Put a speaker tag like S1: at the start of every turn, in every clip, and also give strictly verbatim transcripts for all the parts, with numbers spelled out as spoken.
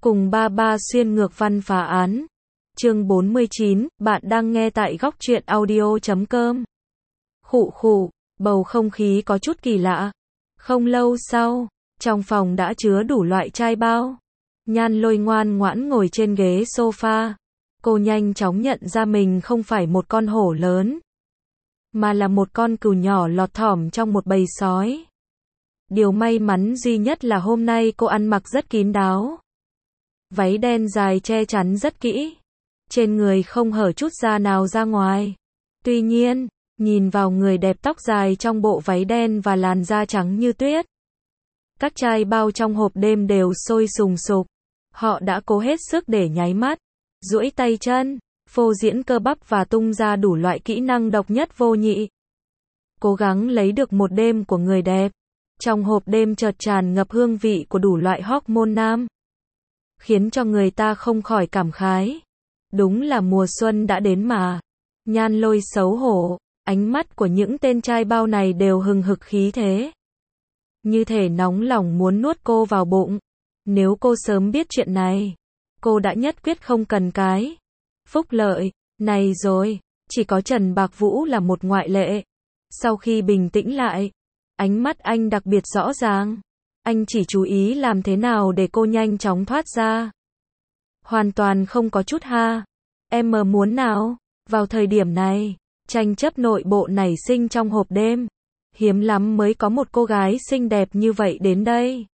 S1: Cùng ba ba xuyên ngược văn phá án. Chương bốn mươi chín, bạn đang nghe tại góc truyện audio chấm com. Khụ khụ, bầu không khí có chút kỳ lạ. Không lâu sau, trong phòng đã chứa đủ loại chai bao. Nhan Lôi ngoan ngoãn ngồi trên ghế sofa. Cô nhanh chóng nhận ra mình không phải một con hổ lớn, mà là một con cừu nhỏ lọt thỏm trong một bầy sói. Điều may mắn duy nhất là hôm nay cô ăn mặc rất kín đáo. Váy đen dài che chắn rất kỹ. Trên người không hở chút da nào ra ngoài. Tuy nhiên, nhìn vào người đẹp tóc dài trong bộ váy đen và làn da trắng như tuyết. Các chai bao trong hộp đêm đều sôi sùng sục. Họ đã cố hết sức để nháy mắt, duỗi tay chân, phô diễn cơ bắp và tung ra đủ loại kỹ năng độc nhất vô nhị. Cố gắng lấy được một đêm của người đẹp. Trong hộp đêm chợt tràn ngập hương vị của đủ loại hormone nam, khiến cho người ta không khỏi cảm khái. Đúng là mùa xuân đã đến mà. Nhan Lôi xấu hổ, ánh mắt của những tên trai bao này đều hừng hực khí thế. Như thể nóng lòng muốn nuốt cô vào bụng. Nếu cô sớm biết chuyện này, cô đã nhất quyết không cần cái phúc lợi này rồi. Chỉ có Trần Bạc Vũ là một ngoại lệ. Sau khi bình tĩnh lại, ánh mắt anh đặc biệt rõ ràng. Anh chỉ chú ý làm thế nào để cô nhanh chóng thoát ra. Hoàn toàn không có chút ha. Em mờ muốn nào. Vào thời điểm này, tranh chấp nội bộ nảy sinh trong hộp đêm. Hiếm lắm mới có một cô gái xinh đẹp như vậy đến đây.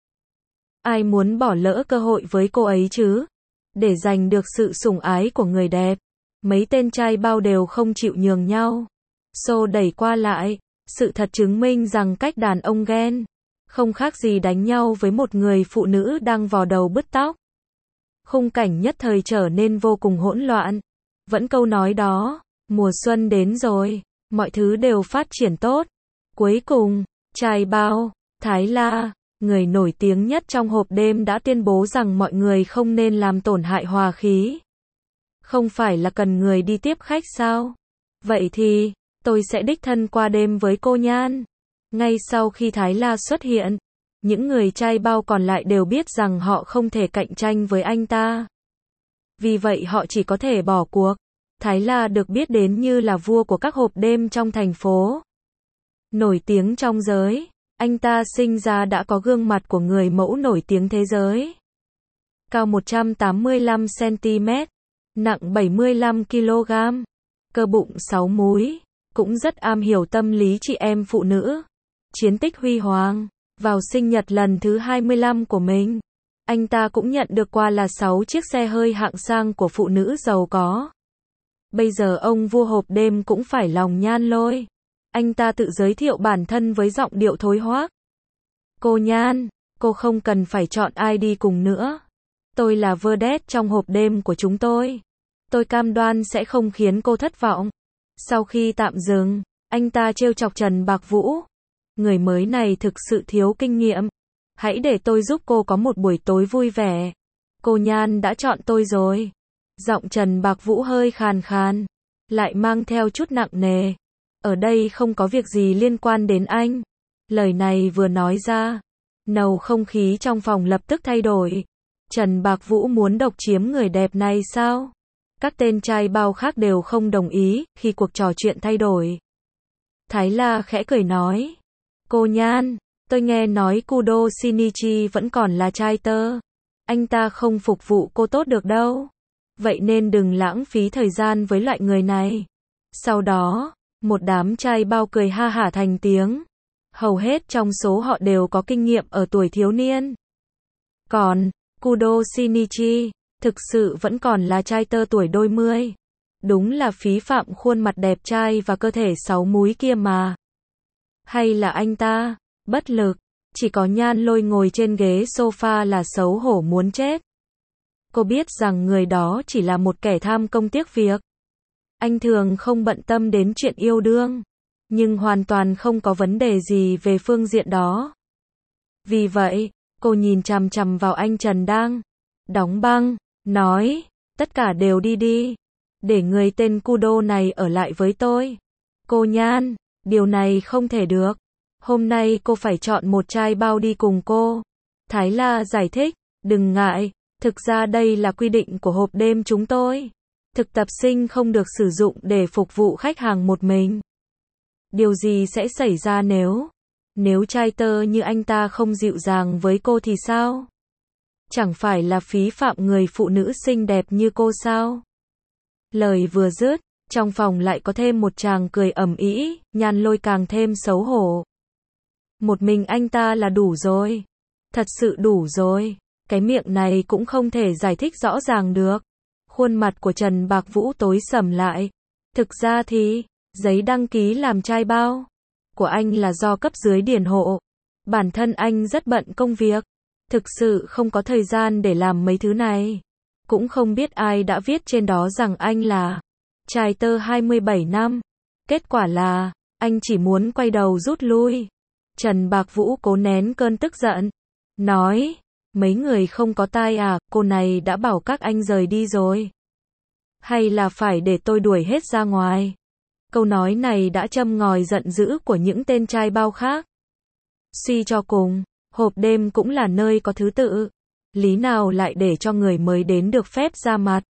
S1: Ai muốn bỏ lỡ cơ hội với cô ấy chứ? Để giành được sự sủng ái của người đẹp, mấy tên trai bao đều không chịu nhường nhau. Xô đẩy qua lại. Sự thật chứng minh rằng cách đàn ông ghen không khác gì đánh nhau với một người phụ nữ đang vò đầu bứt tóc. Khung cảnh nhất thời trở nên vô cùng hỗn loạn. Vẫn câu nói đó, mùa xuân đến rồi, mọi thứ đều phát triển tốt. Cuối cùng, trai bao, Thái La, người nổi tiếng nhất trong hộp đêm đã tuyên bố rằng mọi người không nên làm tổn hại hòa khí. Không phải là cần người đi tiếp khách sao? Vậy thì, tôi sẽ đích thân qua đêm với cô Nhan. Ngay sau khi Thái La xuất hiện, những người trai bao còn lại đều biết rằng họ không thể cạnh tranh với anh ta. Vì vậy họ chỉ có thể bỏ cuộc. Thái La được biết đến như là vua của các hộp đêm trong thành phố. Nổi tiếng trong giới, anh ta sinh ra đã có gương mặt của người mẫu nổi tiếng thế giới. Cao một trăm tám mươi lăm xăng-ti-mét, nặng bảy mươi lăm ki lô gam, cơ bụng sáu múi, cũng rất am hiểu tâm lý chị em phụ nữ. Chiến tích huy hoàng, vào sinh nhật lần thứ hai mươi lăm của mình, anh ta cũng nhận được quà là sáu chiếc xe hơi hạng sang của phụ nữ giàu có. Bây giờ ông vua hộp đêm cũng phải lòng Nhan Lôi. Anh ta tự giới thiệu bản thân với giọng điệu thối hoác. Cô Nhan, cô không cần phải chọn ai đi cùng nữa. Tôi là vedette trong hộp đêm của chúng tôi. Tôi cam đoan sẽ không khiến cô thất vọng. Sau khi tạm dừng, anh ta trêu chọc Trần Bạc Vũ. Người mới này thực sự thiếu kinh nghiệm. Hãy để tôi giúp cô có một buổi tối vui vẻ. Cô Nhan đã chọn tôi rồi. Giọng Trần Bạc Vũ hơi khàn khàn, lại mang theo chút nặng nề. Ở đây không có việc gì liên quan đến anh. Lời này vừa nói ra, bầu không khí trong phòng lập tức thay đổi. Trần Bạc Vũ muốn độc chiếm người đẹp này sao? Các tên trai bao khác đều không đồng ý khi cuộc trò chuyện thay đổi. Thái La khẽ cười nói. Cô Nhan, tôi nghe nói Kudo Shinichi vẫn còn là trai tơ. Anh ta không phục vụ cô tốt được đâu. Vậy nên đừng lãng phí thời gian với loại người này. Sau đó, một đám trai bao cười ha hả thành tiếng. Hầu hết trong số họ đều có kinh nghiệm ở tuổi thiếu niên. Còn, Kudo Shinichi, thực sự vẫn còn là trai tơ tuổi đôi mươi. Đúng là phí phạm khuôn mặt đẹp trai và cơ thể sáu múi kia mà. Hay là anh ta, bất lực, chỉ có Nhan Lôi ngồi trên ghế sofa là xấu hổ muốn chết. Cô biết rằng người đó chỉ là một kẻ tham công tiếc việc. Anh thường không bận tâm đến chuyện yêu đương, nhưng hoàn toàn không có vấn đề gì về phương diện đó. Vì vậy, cô nhìn chằm chằm vào anh Trần đang đóng băng, nói, tất cả đều đi đi, để người tên Kudo này ở lại với tôi. Cô Nhan, điều này không thể được. Hôm nay cô phải chọn một trai bao đi cùng cô. Thái La giải thích, đừng ngại, Thực ra đây là quy định của hộp đêm chúng tôi. Thực tập sinh không được sử dụng để phục vụ khách hàng một mình. Điều gì sẽ xảy ra nếu... Nếu trai tơ như anh ta không dịu dàng với cô thì sao? Chẳng phải là phí phạm người phụ nữ xinh đẹp như cô sao? Lời vừa dứt, trong phòng lại có thêm một tràng cười ầm ĩ, Nhan Lôi càng thêm xấu hổ. Một mình anh ta là đủ rồi. Thật sự đủ rồi. Cái miệng này cũng không thể giải thích rõ ràng được. Khuôn mặt của Trần Bạc Vũ tối sầm lại. Thực ra thì, giấy đăng ký làm trai bao của anh là do cấp dưới điền hộ. Bản thân anh rất bận công việc. Thực sự không có thời gian để làm mấy thứ này. Cũng không biết ai đã viết trên đó rằng anh là trai tơ hai mươi bảy năm. Kết quả là, anh chỉ muốn quay đầu rút lui. Trần Bạc Vũ cố nén cơn tức giận. Nói, mấy người không có tai à, cô này đã bảo các anh rời đi rồi. Hay là phải để tôi đuổi hết ra ngoài? Câu nói này đã châm ngòi giận dữ của những tên trai bao khác. Suy cho cùng, hộp đêm cũng là nơi có thứ tự. Lý nào lại để cho người mới đến được phép ra mặt?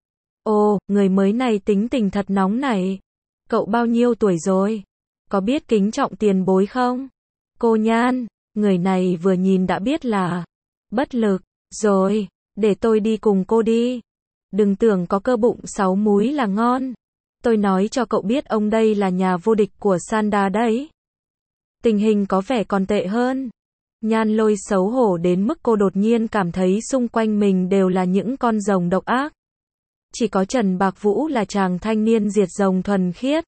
S1: Ồ, người mới này tính tình thật nóng này. Cậu bao nhiêu tuổi rồi? Có biết kính trọng tiền bối không? Cô Nhan, người này vừa nhìn đã biết là bất lực. Rồi, để tôi đi cùng cô đi. Đừng tưởng có cơ bụng sáu múi là ngon. Tôi nói cho cậu biết ông đây là nhà vô địch của Sanda đấy. Tình hình có vẻ còn tệ hơn. Nhan Lôi xấu hổ đến mức cô đột nhiên cảm thấy xung quanh mình đều là những con rồng độc ác. Chỉ có Trần Bạc Vũ là chàng thanh niên diệt rồng thuần khiết.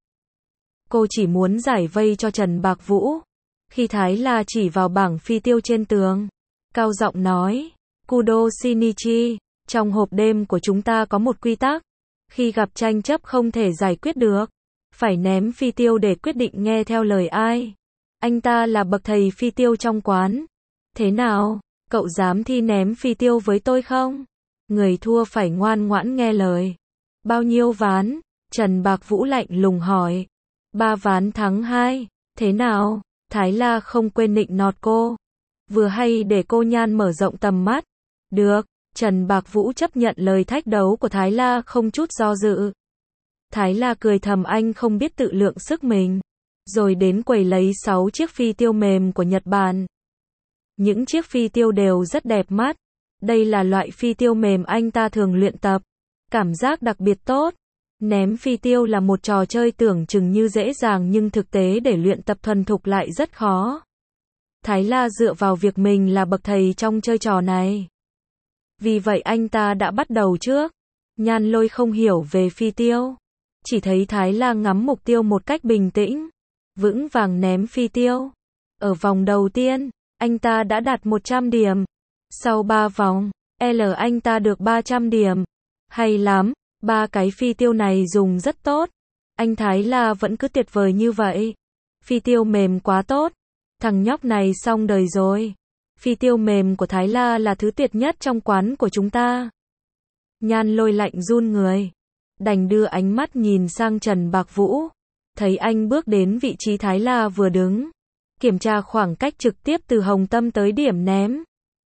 S1: Cô chỉ muốn giải vây cho Trần Bạc Vũ. Khi Thái La chỉ vào bảng phi tiêu trên tường, cao giọng nói, Kudo Shinichi, trong hộp đêm của chúng ta có một quy tắc. Khi gặp tranh chấp không thể giải quyết được, phải ném phi tiêu để quyết định nghe theo lời ai. Anh ta là bậc thầy phi tiêu trong quán. Thế nào, cậu dám thi ném phi tiêu với tôi không? Người thua phải ngoan ngoãn nghe lời. Bao nhiêu ván? Trần Bạc Vũ lạnh lùng hỏi. Ba ván thắng hai. Thế nào? Thái La không quên nịnh nọt cô. Vừa hay để cô Nhan mở rộng tầm mắt. Được, Trần Bạc Vũ chấp nhận lời thách đấu của Thái La không chút do dự. Thái La cười thầm anh không biết tự lượng sức mình. Rồi đến quầy lấy sáu chiếc phi tiêu mềm của Nhật Bản. Những chiếc phi tiêu đều rất đẹp mắt. Đây là loại phi tiêu mềm anh ta thường luyện tập. Cảm giác đặc biệt tốt. Ném phi tiêu là một trò chơi tưởng chừng như dễ dàng nhưng thực tế để luyện tập thuần thục lại rất khó. Thái La dựa vào việc mình là bậc thầy trong chơi trò này. Vì vậy anh ta đã bắt đầu trước. Nhan Lôi không hiểu về phi tiêu. Chỉ thấy Thái La ngắm mục tiêu một cách bình tĩnh. Vững vàng ném phi tiêu. Ở vòng đầu tiên, anh ta đã đạt một trăm điểm. Sau ba vòng, L anh ta được ba trăm điểm. Hay lắm, ba cái phi tiêu này dùng rất tốt. Anh Thái La vẫn cứ tuyệt vời như vậy. Phi tiêu mềm quá tốt. Thằng nhóc này xong đời rồi. Phi tiêu mềm của Thái La là thứ tuyệt nhất trong quán của chúng ta. Nhan Lôi lạnh run người. Đành đưa ánh mắt nhìn sang Trần Bạc Vũ. Thấy anh bước đến vị trí Thái La vừa đứng. Kiểm tra khoảng cách trực tiếp từ hồng tâm tới điểm ném.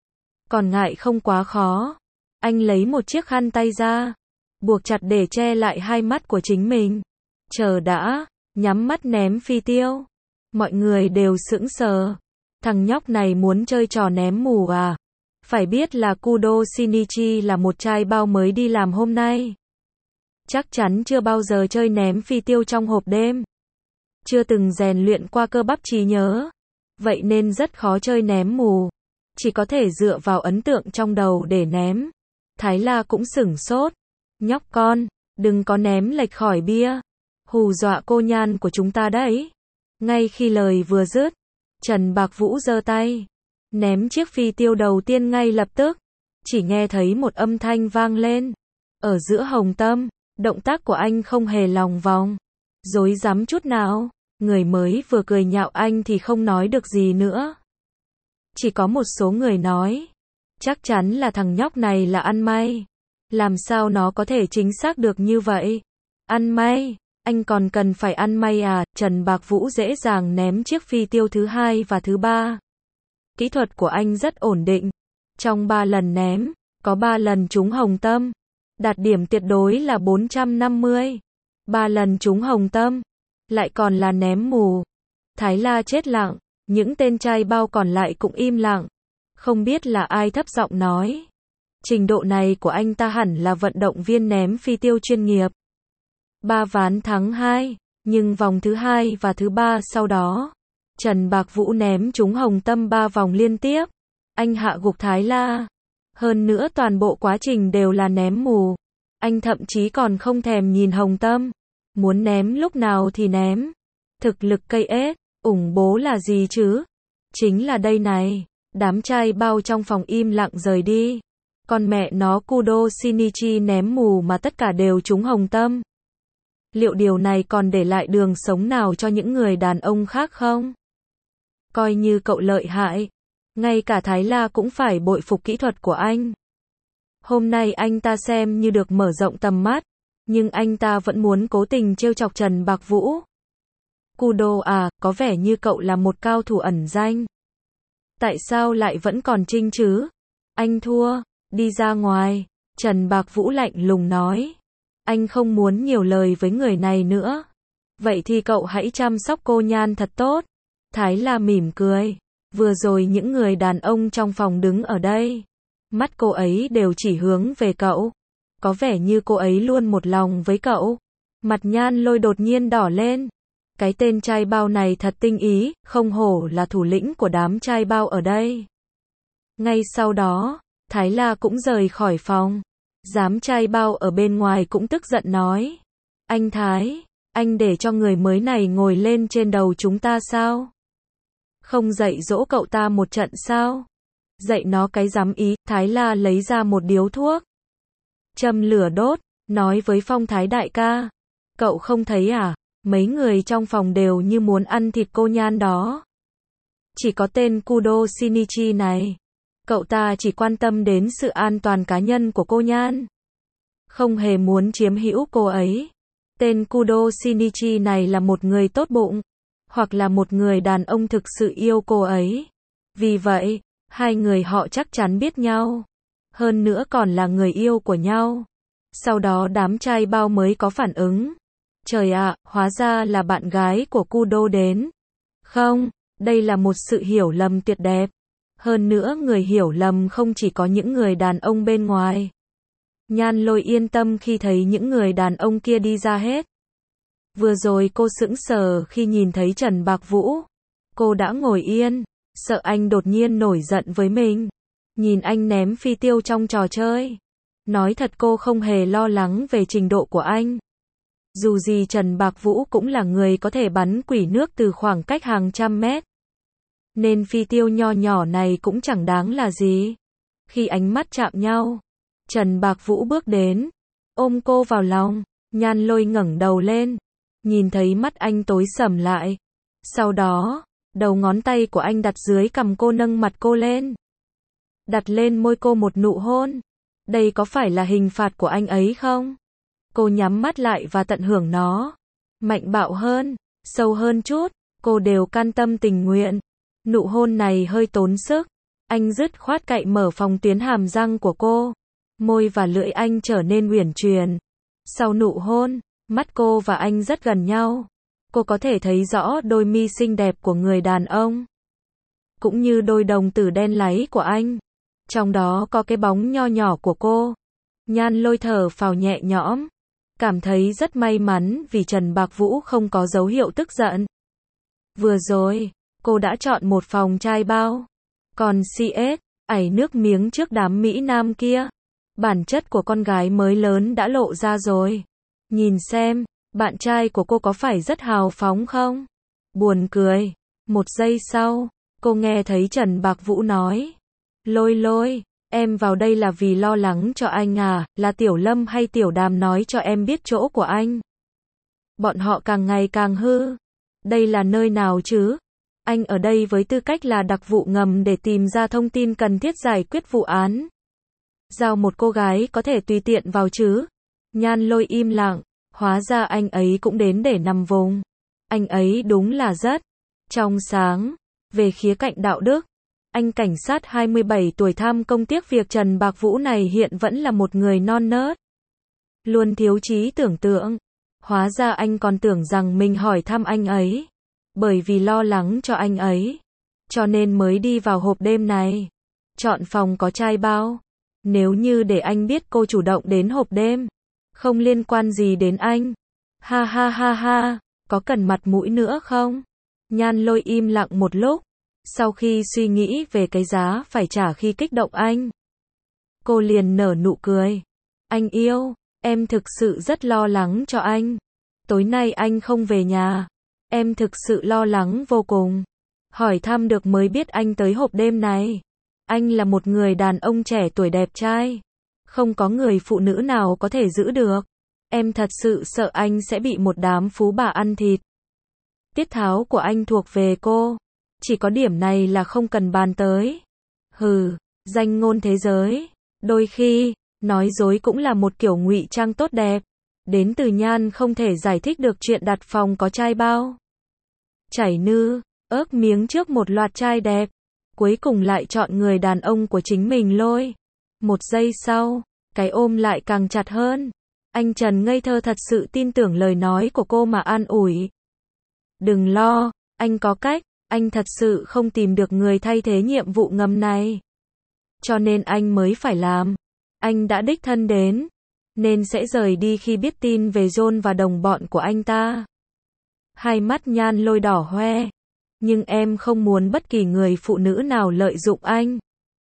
S1: Còn ngại không quá khó. Anh lấy một chiếc khăn tay ra. Buộc chặt để che lại hai mắt của chính mình. Chờ đã, nhắm mắt ném phi tiêu. Mọi người đều sững sờ. Thằng nhóc này muốn chơi trò ném mù à? Phải biết là Kudo Shinichi là một trai bao mới đi làm hôm nay. Chắc chắn chưa bao giờ chơi ném phi tiêu trong hộp đêm. Chưa từng rèn luyện qua cơ bắp trí nhớ. Vậy nên rất khó chơi ném mù. Chỉ có thể dựa vào ấn tượng trong đầu để ném. Thái La cũng sửng sốt. Nhóc con, đừng có ném lệch khỏi bia. Hù dọa cô Nhan của chúng ta đấy. Ngay khi lời vừa dứt, Trần Bạc Vũ giơ tay. Ném chiếc phi tiêu đầu tiên ngay lập tức. Chỉ nghe thấy một âm thanh vang lên. Ở giữa hồng tâm, động tác của anh không hề lòng vòng. Dối dám chút nào. Người mới vừa cười nhạo anh thì không nói được gì nữa. Chỉ có một số người nói. Chắc chắn là thằng nhóc này là ăn may. Làm sao nó có thể chính xác được như vậy? Ăn may? Anh còn cần phải ăn may à? Trần Bạc Vũ dễ dàng ném chiếc phi tiêu thứ hai và thứ ba. Kỹ thuật của anh rất ổn định. Trong ba lần ném, có ba lần trúng hồng tâm. Đạt điểm tuyệt đối là bốn trăm năm mươi. ba lần trúng hồng tâm. Lại còn là ném mù. Thái La chết lặng. Những tên trai bao còn lại cũng im lặng. Không biết là ai thấp giọng nói. Trình độ này của anh ta hẳn là vận động viên ném phi tiêu chuyên nghiệp. Ba ván thắng hai. Nhưng vòng thứ hai và thứ ba sau đó, Trần Bạc Vũ ném trúng hồng tâm ba vòng liên tiếp. Anh hạ gục Thái La. Hơn nữa toàn bộ quá trình đều là ném mù. Anh thậm chí còn không thèm nhìn hồng tâm. Muốn ném lúc nào thì ném. Thực lực cây ếch, ủng bố là gì chứ? Chính là đây này. Đám trai bao trong phòng im lặng rời đi. Con mẹ nó Kudo Shinichi ném mù mà tất cả đều trúng hồng tâm. Liệu điều này còn để lại đường sống nào cho những người đàn ông khác không? Coi như cậu lợi hại. Ngay cả Thái La cũng phải bội phục kỹ thuật của anh. Hôm nay anh ta xem như được mở rộng tầm mắt. Nhưng anh ta vẫn muốn cố tình trêu chọc Trần Bạc Vũ. Kudo à, có vẻ như cậu là một cao thủ ẩn danh. Tại sao lại vẫn còn trinh chứ? Anh thua, đi ra ngoài. Trần Bạc Vũ lạnh lùng nói. Anh không muốn nhiều lời với người này nữa. Vậy thì cậu hãy chăm sóc cô Nhan thật tốt. Thái La mỉm cười. Vừa rồi những người đàn ông trong phòng đứng ở đây. Mắt cô ấy đều chỉ hướng về cậu. Có vẻ như cô ấy luôn một lòng với cậu. Mặt Nhan Lôi đột nhiên đỏ lên. Cái tên trai bao này thật tinh ý, không hổ là thủ lĩnh của đám trai bao ở đây. Ngay sau đó, Thái La cũng rời khỏi phòng. Giám trai bao ở bên ngoài cũng tức giận nói. Anh Thái, anh để cho người mới này ngồi lên trên đầu chúng ta sao? Không dạy dỗ cậu ta một trận sao? Dạy nó cái dám ý. Thái La lấy ra một điếu thuốc. Châm lửa đốt, nói với Phong Thái đại ca. Cậu không thấy à? Mấy người trong phòng đều như muốn ăn thịt cô Nhan đó. Chỉ có tên Kudo Shinichi này. Cậu ta chỉ quan tâm đến sự an toàn cá nhân của cô Nhan. Không hề muốn chiếm hữu cô ấy. Tên Kudo Shinichi này là một người tốt bụng. Hoặc là một người đàn ông thực sự yêu cô ấy. Vì vậy, hai người họ chắc chắn biết nhau. Hơn nữa còn là người yêu của nhau. Sau đó đám trai bao mới có phản ứng. Trời ạ, hóa ra là bạn gái của Kudo đến. Không, đây là một sự hiểu lầm tuyệt đẹp. Hơn nữa người hiểu lầm không chỉ có những người đàn ông bên ngoài. Nhan Lôi yên tâm khi thấy những người đàn ông kia đi ra hết. Vừa rồi cô sững sờ khi nhìn thấy Trần Bạc Vũ. Cô đã ngồi yên, sợ anh đột nhiên nổi giận với mình. Nhìn anh ném phi tiêu trong trò chơi. Nói thật cô không hề lo lắng về trình độ của anh. Dù gì Trần Bạc Vũ cũng là người có thể bắn quỷ nước từ khoảng cách hàng trăm mét. Nên phi tiêu nho nhỏ này cũng chẳng đáng là gì. Khi ánh mắt chạm nhau, Trần Bạc Vũ bước đến, ôm cô vào lòng. Nhan Lôi ngẩng đầu lên, nhìn thấy mắt anh tối sầm lại. Sau đó, đầu ngón tay của anh đặt dưới cằm cô, nâng mặt cô lên. Đặt lên môi cô một nụ hôn. Đây có phải là hình phạt của anh ấy không? Cô nhắm mắt lại và tận hưởng nó. Mạnh bạo hơn, sâu hơn chút, cô đều can tâm tình nguyện. Nụ hôn này hơi tốn sức. Anh dứt khoát cạy mở phòng tuyến hàm răng của cô. Môi và lưỡi anh trở nên uyển chuyển. Sau nụ hôn, mắt cô và anh rất gần nhau. Cô có thể thấy rõ đôi mi xinh đẹp của người đàn ông. Cũng như đôi đồng tử đen láy của anh. Trong đó có cái bóng nho nhỏ của cô. Nhan Lôi thở phào nhẹ nhõm. Cảm thấy rất may mắn vì Trần Bạc Vũ không có dấu hiệu tức giận. Vừa rồi, cô đã chọn một phòng trai bao. Còn xê ét, ảy nước miếng trước đám Mỹ Nam kia. Bản chất của con gái mới lớn đã lộ ra rồi. Nhìn xem, bạn trai của cô có phải rất hào phóng không? Buồn cười. Một giây sau, cô nghe thấy Trần Bạc Vũ nói. Lôi Lôi, em vào đây là vì lo lắng cho anh à, là Tiểu Lâm hay Tiểu Đàm nói cho em biết chỗ của anh? Bọn họ càng ngày càng hư. Đây là nơi nào chứ? Anh ở đây với tư cách là đặc vụ ngầm để tìm ra thông tin cần thiết giải quyết vụ án. Giao một cô gái có thể tùy tiện vào chứ? Nhan Lôi im lặng, hóa ra anh ấy cũng đến để nằm vùng. Anh ấy đúng là rất trong sáng. Về khía cạnh đạo đức, Anh cảnh sát hai mươi bảy tuổi tham công tiếc việc Trần Bạc Vũ này hiện vẫn là một người non nớt. Luôn thiếu trí tưởng tượng. Hóa ra anh còn tưởng rằng mình hỏi thăm anh ấy. Bởi vì lo lắng cho anh ấy. Cho nên mới đi vào hộp đêm này. Chọn phòng có trai bao. Nếu như để anh biết cô chủ động đến hộp đêm. Không liên quan gì đến anh. Ha ha ha ha. Có cần mặt mũi nữa không? Nhan Lôi im lặng một lúc. Sau khi suy nghĩ về cái giá phải trả khi kích động anh. Cô liền nở nụ cười. Anh yêu, em thực sự rất lo lắng cho anh. Tối nay anh không về nhà. Em thực sự lo lắng vô cùng. Hỏi thăm được mới biết anh tới hộp đêm này. Anh là một người đàn ông trẻ tuổi đẹp trai. Không có người phụ nữ nào có thể giữ được. Em thật sự sợ anh sẽ bị một đám phú bà ăn thịt. Tiết tháo của anh thuộc về cô. Chỉ có điểm này là không cần bàn tới. Hừ, danh ngôn thế giới. Đôi khi, nói dối cũng là một kiểu ngụy trang tốt đẹp. Đến từ Nhan không thể giải thích được chuyện đặt phòng có trai bao. Chảy nư, ớt miếng trước một loạt trai đẹp. Cuối cùng lại chọn người đàn ông của chính mình Lôi. Một giây sau, cái ôm lại càng chặt hơn. Anh Trần ngây thơ thật sự tin tưởng lời nói của cô mà an ủi. Đừng lo, anh có cách. Anh thật sự không tìm được người thay thế nhiệm vụ ngầm này. Cho nên anh mới phải làm. Anh đã đích thân đến. Nên sẽ rời đi khi biết tin về John và đồng bọn của anh ta. Hai mắt Nhan Lôi đỏ hoe. Nhưng em không muốn bất kỳ người phụ nữ nào lợi dụng anh.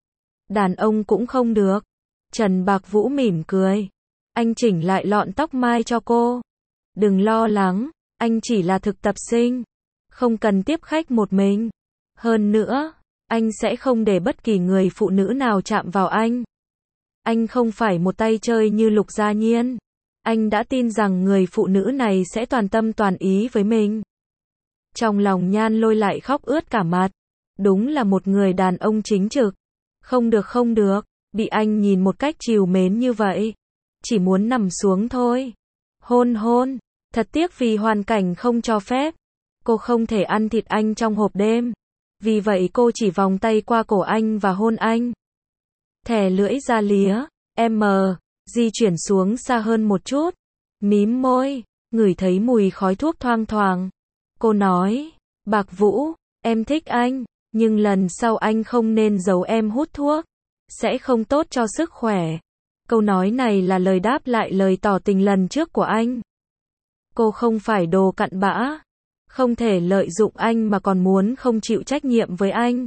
S1: Đàn ông cũng không được. Trần Bạc Vũ mỉm cười. Anh chỉnh lại lọn tóc mai cho cô. Đừng lo lắng, anh chỉ là thực tập sinh. Không cần tiếp khách một mình. Hơn nữa, anh sẽ không để bất kỳ người phụ nữ nào chạm vào anh. Anh không phải một tay chơi như Lục Gia Nhiên. Anh đã tin rằng người phụ nữ này sẽ toàn tâm toàn ý với mình. Trong lòng Nhan Lôi lại khóc ướt cả mặt. Đúng là một người đàn ông chính trực. Không được không được, bị anh nhìn một cách trìu mến như vậy. Chỉ muốn nằm xuống thôi. Hôn hôn, thật tiếc vì hoàn cảnh không cho phép. Cô không thể ăn thịt anh trong hộp đêm. Vì vậy cô chỉ vòng tay qua cổ anh và hôn anh. Thè lưỡi ra lía, em di chuyển xuống xa hơn một chút. Mím môi, ngửi thấy mùi khói thuốc thoang thoảng. Cô nói, Bạc Vũ, em thích anh, nhưng lần sau anh không nên giấu em hút thuốc. Sẽ không tốt cho sức khỏe. Câu nói này là lời đáp lại lời tỏ tình lần trước của anh. Cô không phải đồ cặn bã. Không thể lợi dụng anh mà còn muốn không chịu trách nhiệm với anh.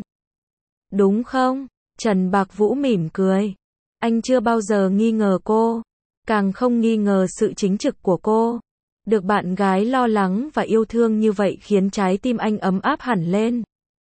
S1: Đúng không? Trần Bạc Vũ mỉm cười. Anh chưa bao giờ nghi ngờ cô. Càng không nghi ngờ sự chính trực của cô. Được bạn gái lo lắng và yêu thương như vậy khiến trái tim anh ấm áp hẳn lên.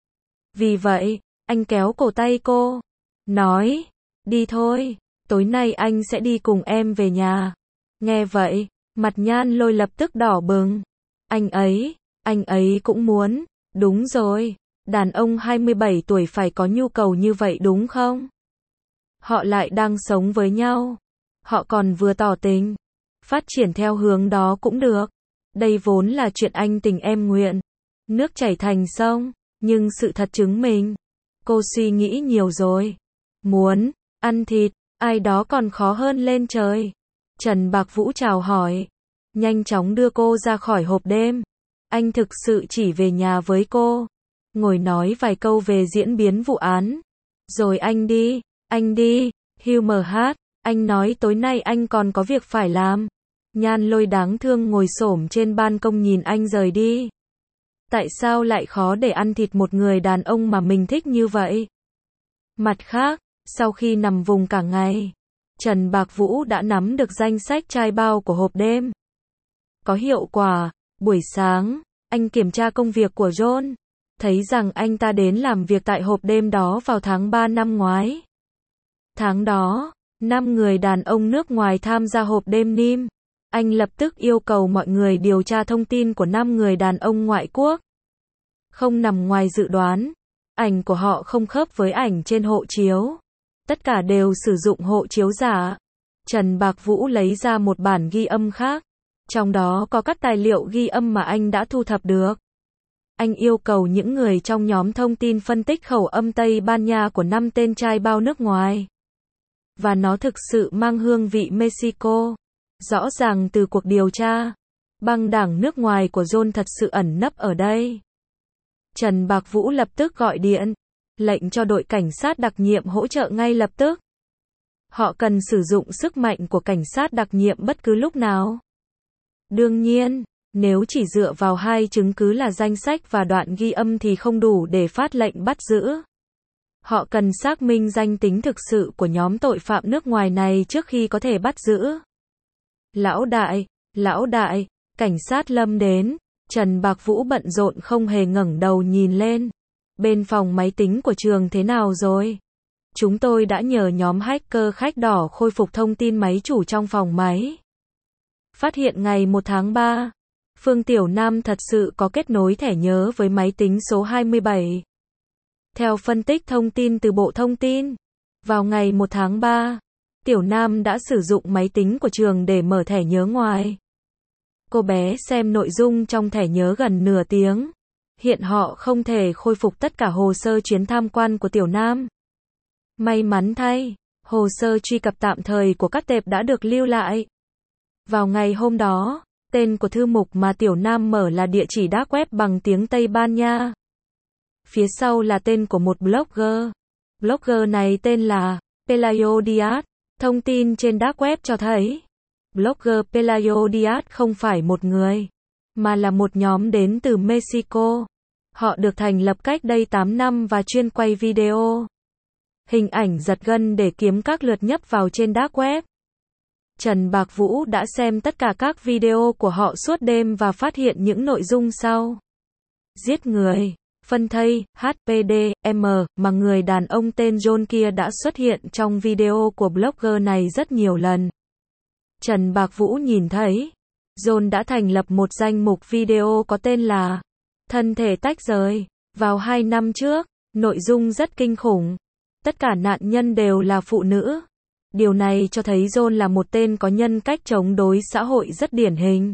S1: Vì vậy, anh kéo cổ tay cô. Nói, đi thôi, tối nay anh sẽ đi cùng em về nhà. Nghe vậy, mặt Nhan Lôi lập tức đỏ bừng. Anh ấy, anh ấy cũng muốn. Đúng rồi, đàn ông hai mươi bảy tuổi phải có nhu cầu như vậy đúng không? Họ lại đang sống với nhau. Họ còn vừa tỏ tình. Phát triển theo hướng đó cũng được. Đây vốn là chuyện anh tình em nguyện. Nước chảy thành sông, nhưng sự thật chứng minh. Cô suy nghĩ nhiều rồi. Muốn, ăn thịt, ai đó còn khó hơn lên trời. Trần Bạc Vũ chào hỏi. Nhanh chóng đưa cô ra khỏi hộp đêm. Anh thực sự chỉ về nhà với cô. Ngồi nói vài câu về diễn biến vụ án. Rồi anh đi, anh đi, Hugh hát, anh nói tối nay anh còn có việc phải làm. Nhan Lôi đáng thương ngồi xổm trên ban công nhìn anh rời đi. Tại sao lại khó để ăn thịt một người đàn ông mà mình thích như vậy? Mặt khác, sau khi nằm vùng cả ngày, Trần Bạc Vũ đã nắm được danh sách trai bao của hộp đêm. Có hiệu quả, buổi sáng, anh kiểm tra công việc của John, thấy rằng anh ta đến làm việc tại hộp đêm đó vào tháng ba năm ngoái. Tháng đó, năm người đàn ông nước ngoài tham gia hộp đêm Nim. Anh lập tức yêu cầu mọi người điều tra thông tin của năm người đàn ông ngoại quốc. Không nằm ngoài dự đoán, ảnh của họ không khớp với ảnh trên hộ chiếu. Tất cả đều sử dụng hộ chiếu giả. Trần Bạc Vũ lấy ra một bản ghi âm khác. Trong đó có các tài liệu ghi âm mà anh đã thu thập được. Anh yêu cầu những người trong nhóm thông tin phân tích khẩu âm Tây Ban Nha của năm tên trai bao nước ngoài. Và nó thực sự mang hương vị Mexico. Rõ ràng từ cuộc điều tra, băng đảng nước ngoài của John thật sự ẩn nấp ở đây. Trần Bạc Vũ lập tức gọi điện, lệnh cho đội cảnh sát đặc nhiệm hỗ trợ ngay lập tức. Họ cần sử dụng sức mạnh của cảnh sát đặc nhiệm bất cứ lúc nào. Đương nhiên, nếu chỉ dựa vào hai chứng cứ là danh sách và đoạn ghi âm thì không đủ để phát lệnh bắt giữ. Họ cần xác minh danh tính thực sự của nhóm tội phạm nước ngoài này trước khi có thể bắt giữ. Lão đại, lão đại, cảnh sát Lâm đến. Trần Bạc Vũ bận rộn không hề ngẩng đầu nhìn lên. Bên phòng máy tính của trường thế nào rồi? Chúng tôi đã nhờ nhóm hacker khách đỏ khôi phục thông tin máy chủ trong phòng máy. Phát hiện ngày một tháng ba, Phương Tiểu Nam thật sự có kết nối thẻ nhớ với máy tính số hai mươi bảy. Theo phân tích thông tin từ Bộ Thông tin, vào ngày một tháng ba, Tiểu Nam đã sử dụng máy tính của trường để mở thẻ nhớ ngoài. Cô bé xem nội dung trong thẻ nhớ gần nửa tiếng. Hiện họ không thể khôi phục tất cả hồ sơ chuyến tham quan của Tiểu Nam. May mắn thay, hồ sơ truy cập tạm thời của các tệp đã được lưu lại. Vào ngày hôm đó, tên của thư mục mà Tiểu Nam mở là địa chỉ dark web bằng tiếng Tây Ban Nha. Phía sau là tên của một blogger. Blogger này tên là Pelayo Diaz. Thông tin trên dark web cho thấy, blogger Pelayo Diaz không phải một người, mà là một nhóm đến từ Mexico. Họ được thành lập cách đây tám năm và chuyên quay video, hình ảnh giật gân để kiếm các lượt nhấp vào trên dark web. Trần Bạc Vũ đã xem tất cả các video của họ suốt đêm và phát hiện những nội dung sau. Giết người, phân thây, hát pê đê, em, mà người đàn ông tên John kia đã xuất hiện trong video của blogger này rất nhiều lần. Trần Bạc Vũ nhìn thấy, John đã thành lập một danh mục video có tên là Thân thể tách rời. Vào hai năm trước, nội dung rất kinh khủng. Tất cả nạn nhân đều là phụ nữ. Điều này cho thấy John là một tên có nhân cách chống đối xã hội rất điển hình.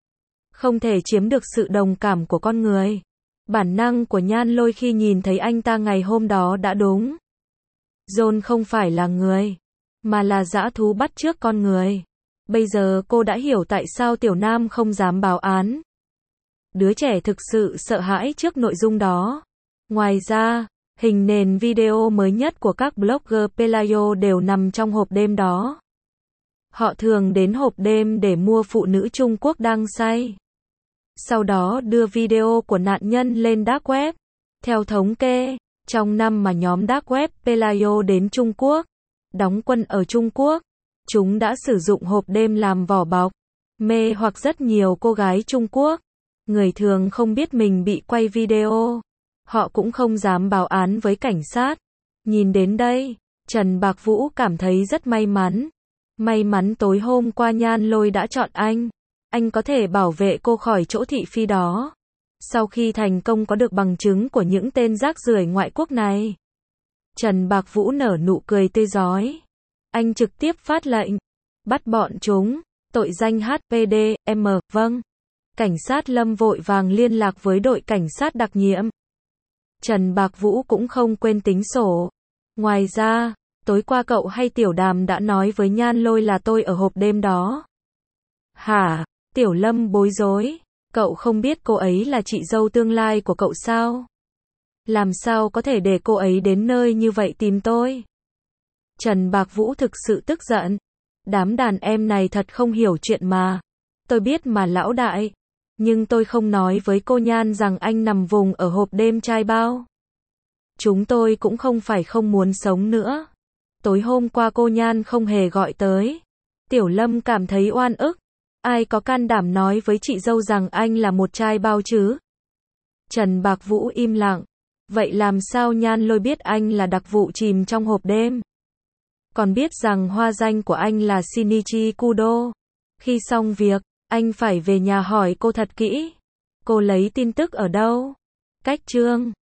S1: Không thể chiếm được sự đồng cảm của con người. Bản năng của Nhan Lôi khi nhìn thấy anh ta ngày hôm đó đã đúng. John không phải là người, mà là dã thú bắt chước con người. Bây giờ cô đã hiểu tại sao Tiểu Nam không dám báo án. Đứa trẻ thực sự sợ hãi trước nội dung đó. Ngoài ra, hình nền video mới nhất của các blogger Pelayo đều nằm trong hộp đêm đó. Họ thường đến hộp đêm để mua phụ nữ Trung Quốc đang say. Sau đó đưa video của nạn nhân lên dark web. Theo thống kê, trong năm mà nhóm dark web Pelayo đến Trung Quốc, đóng quân ở Trung Quốc, chúng đã sử dụng hộp đêm làm vỏ bọc, mê hoặc rất nhiều cô gái Trung Quốc. Người thường không biết mình bị quay video. Họ cũng không dám báo án với cảnh sát. Nhìn đến đây, Trần Bạc Vũ cảm thấy rất may mắn. May mắn tối hôm qua Nhan Lôi đã chọn anh. Anh có thể bảo vệ cô khỏi chỗ thị phi đó. Sau khi thành công có được bằng chứng của những tên rác rưởi ngoại quốc này, Trần Bạc Vũ nở nụ cười tươi rói. Anh trực tiếp phát lệnh, bắt bọn chúng, tội danh hát pê đê, em, vâng. Cảnh sát Lâm vội vàng liên lạc với đội cảnh sát đặc nhiệm. Trần Bạc Vũ cũng không quên tính sổ. Ngoài ra, tối qua cậu hay Tiểu Đàm đã nói với Nhan Lôi là tôi ở hộp đêm đó. Hả? Tiểu Lâm bối rối. Cậu không biết cô ấy là chị dâu tương lai của cậu sao? Làm sao có thể để cô ấy đến nơi như vậy tìm tôi? Trần Bạc Vũ thực sự tức giận. Đám đàn em này thật không hiểu chuyện mà. Tôi biết mà lão đại. Nhưng tôi không nói với cô Nhan rằng anh nằm vùng ở hộp đêm trai bao. Chúng tôi cũng không phải không muốn sống nữa. Tối hôm qua cô Nhan không hề gọi tới. Tiểu Lâm cảm thấy oan ức. Ai có can đảm nói với chị dâu rằng anh là một trai bao chứ? Trần Bạc Vũ im lặng. Vậy làm sao Nhan Lôi biết anh là đặc vụ chìm trong hộp đêm? Còn biết rằng hoa danh của anh là Shinichi Kudo. Khi xong việc, anh phải về nhà hỏi cô thật kỹ. Cô lấy tin tức ở đâu? Cách chương